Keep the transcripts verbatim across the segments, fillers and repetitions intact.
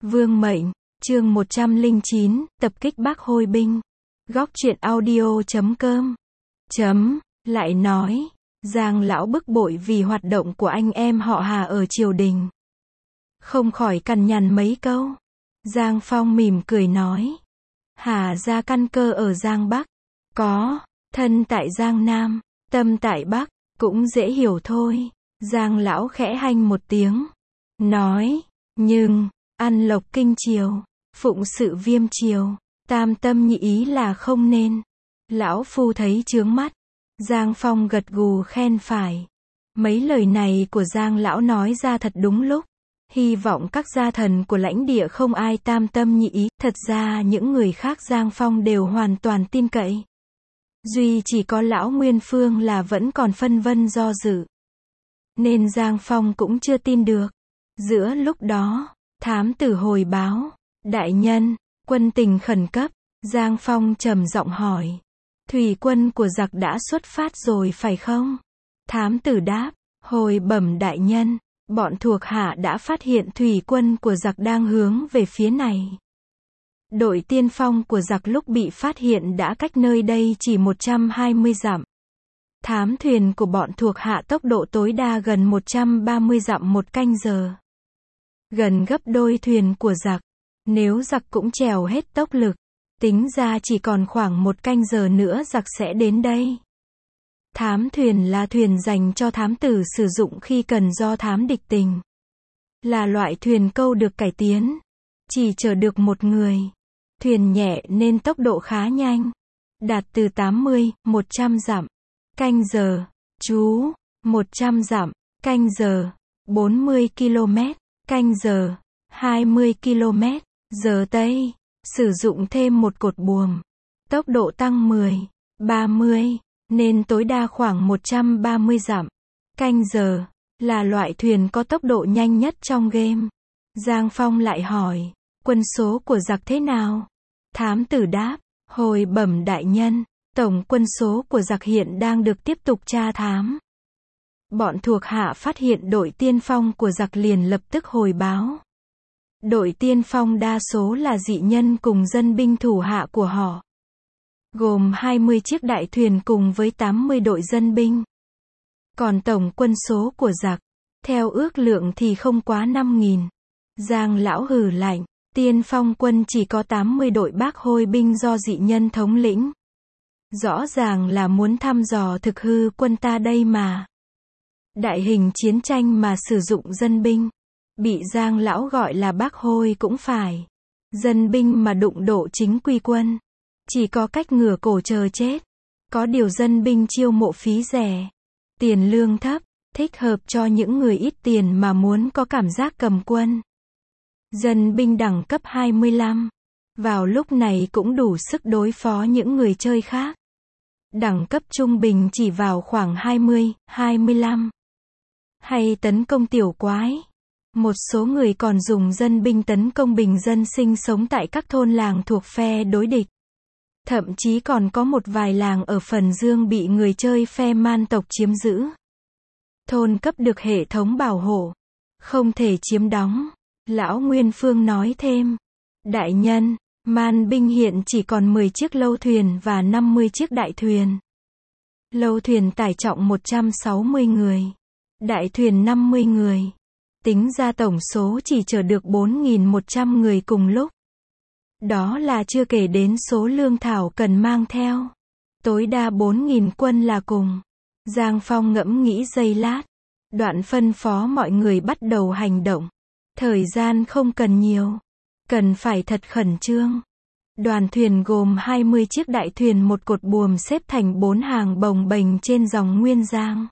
Vương mệnh, chương một trăm lẻ chín, tập kích Bác Hôi binh. Góc truyện audio chấm com. Chấm, lại nói, Giang lão bức bội vì hoạt động của anh em họ Hà ở triều đình. Không khỏi cằn nhằn mấy câu. Giang Phong mỉm cười nói. Hà gia căn cơ ở Giang Bắc. Có, thân tại Giang Nam, tâm tại Bắc, cũng dễ hiểu thôi. Giang lão khẽ hanh một tiếng. Nói, nhưng, ăn lộc kinh triều, phụng sự viêm triều, tam tâm nhị ý là không nên. Lão phu thấy chướng mắt. Giang Phong gật gù khen phải. Mấy lời này của Giang lão nói ra thật đúng lúc. Hy vọng các gia thần của lãnh địa không ai tam tâm nhị ý. Thật ra những người khác Giang Phong đều hoàn toàn tin cậy. Duy chỉ có lão Nguyên Phương là vẫn còn phân vân do dự. Nên Giang Phong cũng chưa tin được. Giữa lúc đó, thám tử hồi báo. Đại nhân, quân tình khẩn cấp. Giang Phong trầm giọng hỏi. Thủy quân của giặc đã xuất phát rồi phải không? Thám tử đáp. Hồi bẩm đại nhân, bọn thuộc hạ đã phát hiện thủy quân của giặc đang hướng về phía này. Đội tiên phong của giặc lúc bị phát hiện đã cách nơi đây chỉ một trăm hai mươi dặm. Thám thuyền của bọn thuộc hạ tốc độ tối đa gần một trăm ba mươi dặm một canh giờ. Gần gấp đôi thuyền của giặc. Nếu giặc cũng trèo hết tốc lực, tính ra chỉ còn khoảng một canh giờ nữa giặc sẽ đến đây. Thám thuyền là thuyền dành cho thám tử sử dụng khi cần do thám địch tình. Là loại thuyền câu được cải tiến. Chỉ chở được một người. Thuyền nhẹ nên tốc độ khá nhanh. Đạt từ tám mươi, một trăm dặm. Canh giờ. Chú. một trăm dặm. Canh giờ. bốn mươi ki lô mét. Canh giờ. hai mươi ki lô mét. Giờ Tây. Sử dụng thêm một cột buồm. Tốc độ tăng mười, ba mươi. Nên tối đa khoảng một trăm ba mươi dặm. Canh giờ. Là loại thuyền có tốc độ nhanh nhất trong game. Giang Phong lại hỏi. Quân số của giặc thế nào? Thám tử đáp. Hồi bẩm đại nhân. Tổng quân số của giặc hiện đang được tiếp tục tra thám. Bọn thuộc hạ phát hiện đội tiên phong của giặc liền lập tức hồi báo. Đội tiên phong đa số là dị nhân cùng dân binh thủ hạ của họ. Gồm hai mươi chiếc đại thuyền cùng với tám mươi đội dân binh. Còn tổng quân số của giặc, theo ước lượng thì không quá năm nghìn. Giang lão hừ lạnh, tiên phong quân chỉ có tám mươi đội Bác Hôi binh do dị nhân thống lĩnh. Rõ ràng là muốn thăm dò thực hư quân ta đây mà. Đại hình chiến tranh mà sử dụng dân binh. Bị Giang lão gọi là Bác Hôi cũng phải. Dân binh mà đụng độ chính quy quân. Chỉ có cách ngửa cổ chờ chết. Có điều dân binh chiêu mộ phí rẻ. Tiền lương thấp, thích hợp cho những người ít tiền mà muốn có cảm giác cầm quân. Dân binh đẳng cấp hai mươi lăm. Vào lúc này cũng đủ sức đối phó những người chơi khác. Đẳng cấp trung bình chỉ vào khoảng hai mươi, hai mươi lăm. Hay tấn công tiểu quái. Một số người còn dùng dân binh tấn công bình dân sinh sống tại các thôn làng thuộc phe đối địch. Thậm chí còn có một vài làng ở Phần Dương bị người chơi phe man tộc chiếm giữ. Thôn cấp được hệ thống bảo hộ. Không thể chiếm đóng. Lão Nguyên Phương nói thêm. Đại nhân, man binh hiện chỉ còn mười chiếc lâu thuyền và năm mươi chiếc đại thuyền. Lâu thuyền tải trọng một trăm sáu mươi người. Đại thuyền năm mươi người. Tính ra tổng số chỉ chở được bốn nghìn một trăm người cùng lúc. Đó là chưa kể đến số lương thảo cần mang theo. Tối đa bốn nghìn quân là cùng. Giang Phong ngẫm nghĩ giây lát. Đoạn phân phó mọi người bắt đầu hành động. Thời gian không cần nhiều. Cần phải thật khẩn trương. Đoàn thuyền gồm hai mươi chiếc đại thuyền một cột buồm xếp thành bốn hàng bồng bềnh trên dòng Nguyên Giang.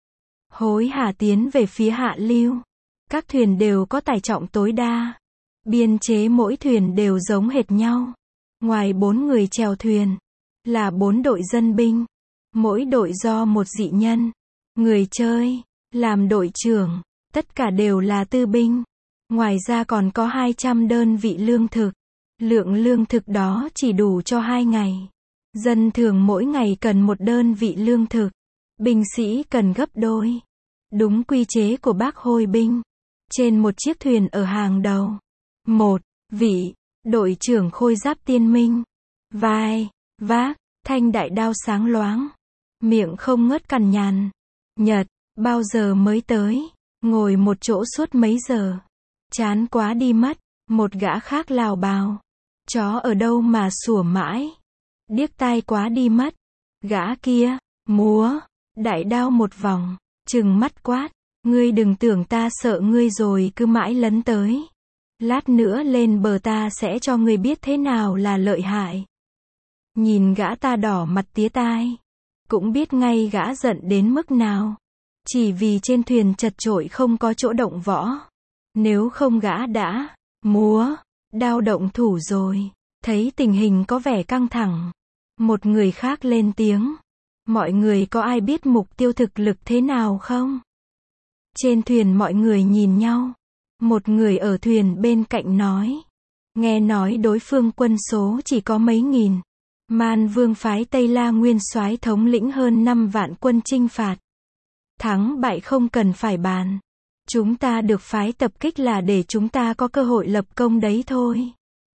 Hối hả tiến về phía hạ lưu. Các thuyền đều có tải trọng tối đa. Biên chế mỗi thuyền đều giống hệt nhau. Ngoài bốn người chèo thuyền, là bốn đội dân binh. Mỗi đội do một dị nhân, người chơi, làm đội trưởng. Tất cả đều là tư binh. Ngoài ra còn có hai trăm đơn vị lương thực. Lượng lương thực đó chỉ đủ cho hai ngày. Dân thường mỗi ngày cần một đơn vị lương thực. Binh sĩ cần gấp đôi. Đúng quy chế của Bác Hôi binh. Trên một chiếc thuyền ở hàng đầu, Một vị, đội trưởng khôi giáp tiên minh. Vai, vác, thanh đại đao sáng loáng. Miệng không ngớt cằn nhằn. Nhật, bao giờ mới tới? Ngồi một chỗ suốt mấy giờ. Chán quá đi mất. Một gã khác lào bào. Chó ở đâu mà sủa mãi. Điếc tai quá đi mất. Gã kia, múa, đại đao một vòng, trừng mắt quát. Ngươi đừng tưởng ta sợ ngươi rồi cứ mãi lấn tới. Lát nữa lên bờ ta sẽ cho ngươi biết thế nào là lợi hại. Nhìn gã ta đỏ mặt tía tai. Cũng biết ngay gã giận đến mức nào. Chỉ vì trên thuyền chật chội không có chỗ động võ. Nếu không gã đã, múa, đao động thủ rồi. Thấy tình hình có vẻ căng thẳng. Một người khác lên tiếng. Mọi người có ai biết mục tiêu thực lực thế nào không? Trên thuyền mọi người nhìn nhau. Một người ở thuyền bên cạnh nói. Nghe nói đối phương quân số chỉ có mấy nghìn. Man Vương phái Tây La Nguyên soái thống lĩnh hơn năm vạn quân chinh phạt. Thắng bại không cần phải bàn. Chúng ta được phái tập kích là để chúng ta có cơ hội lập công đấy thôi.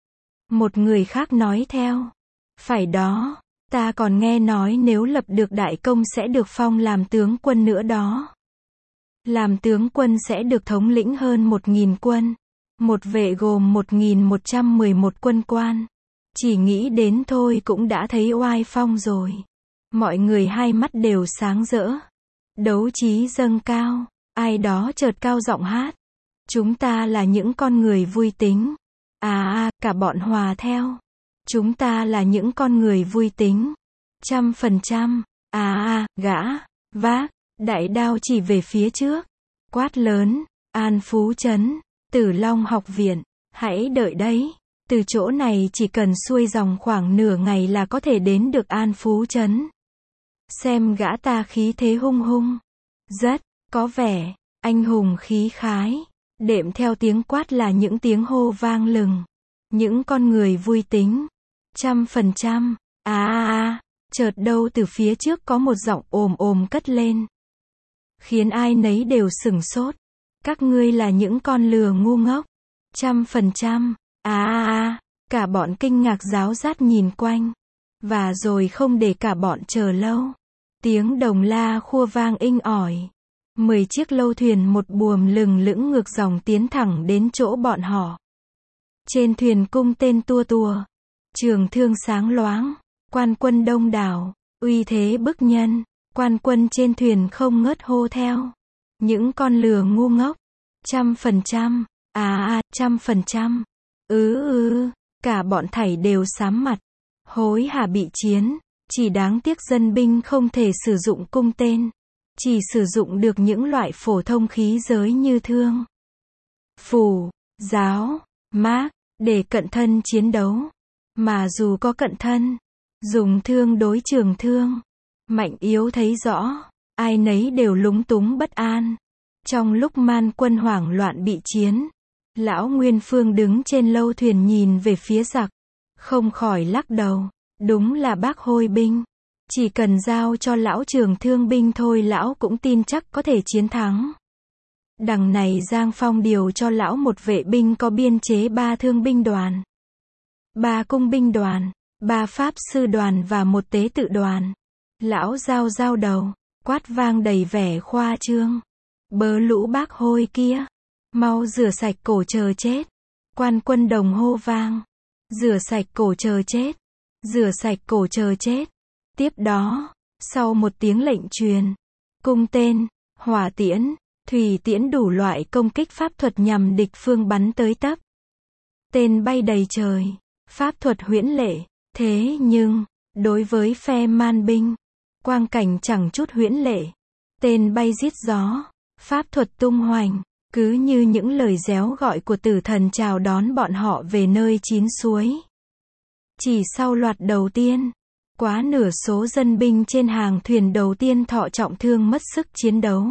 Một người khác nói theo. Phải đó, ta còn nghe nói nếu lập được đại công sẽ được phong làm tướng quân nữa đó. Làm tướng quân sẽ được thống lĩnh hơn một nghìn quân. Một vệ gồm một nghìn một trăm mười một quân quan. Chỉ nghĩ đến thôi cũng đã thấy oai phong rồi. Mọi người hai mắt đều sáng rỡ. Đấu trí dâng cao. Ai đó chợt cao giọng hát. Chúng ta là những con người vui tính. À à, cả bọn hòa theo. Chúng ta là những con người vui tính. Trăm phần trăm. À à, gã, vác, đại đao chỉ về phía trước. Quát lớn, An Phú Trấn, Tử Long học viện, hãy đợi đấy. Từ chỗ này chỉ cần xuôi dòng khoảng nửa ngày là có thể đến được An Phú Trấn. Xem gã ta khí thế hung hung. Rất, có vẻ, anh hùng khí khái. Đệm theo tiếng quát là những tiếng hô vang lừng. Những con người vui tính. Trăm phần trăm. À à à. Chợt đâu từ phía trước có một giọng ồm ồm cất lên. Khiến ai nấy đều sửng sốt. Các ngươi là những con lừa ngu ngốc. Trăm phần trăm. À à à. Cả bọn kinh ngạc ráo rát nhìn quanh. Và rồi không để cả bọn chờ lâu. Tiếng đồng la khua vang inh ỏi. Mười chiếc lâu thuyền một buồm lừng lững ngược dòng tiến thẳng đến chỗ bọn họ. Trên thuyền cung tên tua tua. Trường thương sáng loáng. Quan quân đông đảo. Uy thế bức nhân. Quan quân trên thuyền không ngớt hô theo. Những con lừa ngu ngốc. Trăm phần trăm. À à, trăm phần trăm. Ừ ừ. Cả bọn thảy đều sám mặt. Hối hả bị chiến. Chỉ đáng tiếc dân binh không thể sử dụng cung tên. Chỉ sử dụng được những loại phổ thông khí giới như thương, phù, giáo, mác, để cận thân chiến đấu. Mà dù có cận thân, dùng thương đối trường thương, mạnh yếu thấy rõ, ai nấy đều lúng túng bất an. Trong lúc man quân hoảng loạn bị chiến, lão Nguyên Phương đứng trên lâu thuyền nhìn về phía giặc, không khỏi lắc đầu, đúng là bác hôi binh. Chỉ cần giao cho lão trường thương binh thôi lão cũng tin chắc có thể chiến thắng. Đằng này Giang Phong điều cho lão một vệ binh có biên chế ba thương binh đoàn, ba cung binh đoàn, ba pháp sư đoàn và một tế tự đoàn. Lão giao giao đầu, quát vang đầy vẻ khoa trương. Bớ lũ bác hôi kia, mau rửa sạch cổ chờ chết. Quan quân đồng hô vang, rửa sạch cổ chờ chết, rửa sạch cổ chờ chết. Tiếp đó, sau một tiếng lệnh truyền, cung tên, hỏa tiễn, thủy tiễn đủ loại công kích pháp thuật nhằm địch phương bắn tới tấp. Tên bay đầy trời, pháp thuật huyễn lệ, thế nhưng, đối với phe man binh, quang cảnh chẳng chút huyễn lệ. Tên bay giết gió, pháp thuật tung hoành, cứ như những lời réo gọi của tử thần chào đón bọn họ về nơi chín suối. Chỉ sau loạt đầu tiên, quá nửa số dân binh trên hàng thuyền đầu tiên thọ trọng thương mất sức chiến đấu.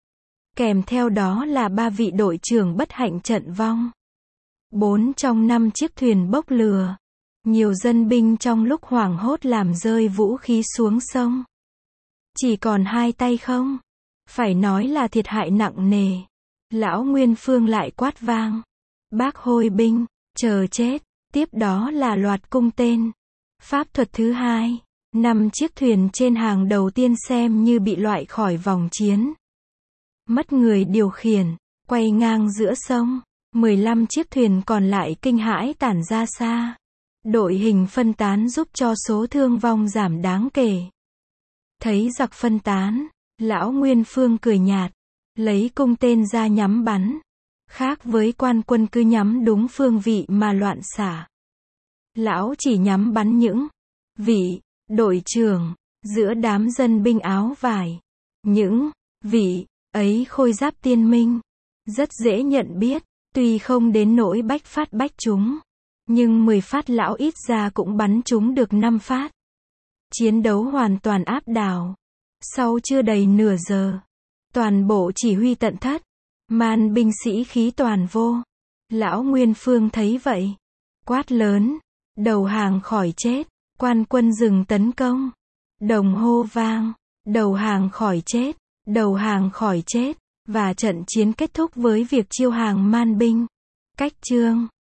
Kèm theo đó là ba vị đội trưởng bất hạnh trận vong. Bốn trong năm chiếc thuyền bốc lửa. Nhiều dân binh trong lúc hoảng hốt làm rơi vũ khí xuống sông. Chỉ còn hai tay không. Phải nói là thiệt hại nặng nề. Lão Nguyên Phương lại quát vang. Bác hôi binh, chờ chết. Tiếp đó là loạt cung tên. Pháp thuật thứ hai. Năm chiếc thuyền trên hàng đầu tiên xem như bị loại khỏi vòng chiến. Mất người điều khiển, quay ngang giữa sông. mười lăm chiếc thuyền còn lại kinh hãi tản ra xa. Đội hình phân tán giúp cho số thương vong giảm đáng kể. Thấy giặc phân tán, lão Nguyên Phương cười nhạt, lấy cung tên ra nhắm bắn. Khác với quan quân cứ nhắm đúng phương vị mà loạn xạ. Lão chỉ nhắm bắn những vị đội trưởng giữa đám dân binh áo vải. Những vị ấy khôi giáp tiên minh, rất dễ nhận biết, tuy không đến nỗi bách phát bách trúng, nhưng mười phát lão ít ra cũng bắn trúng được năm phát. Chiến đấu hoàn toàn áp đảo. Sau chưa đầy nửa giờ, toàn bộ chỉ huy tận thất, man binh sĩ khí toàn vô. Lão Nguyên Phương thấy vậy, quát lớn, đầu hàng khỏi chết. Quan quân dừng tấn công. Đồng hô vang, đầu hàng khỏi chết, đầu hàng khỏi chết, và trận chiến kết thúc với việc chiêu hàng man binh. Cách chương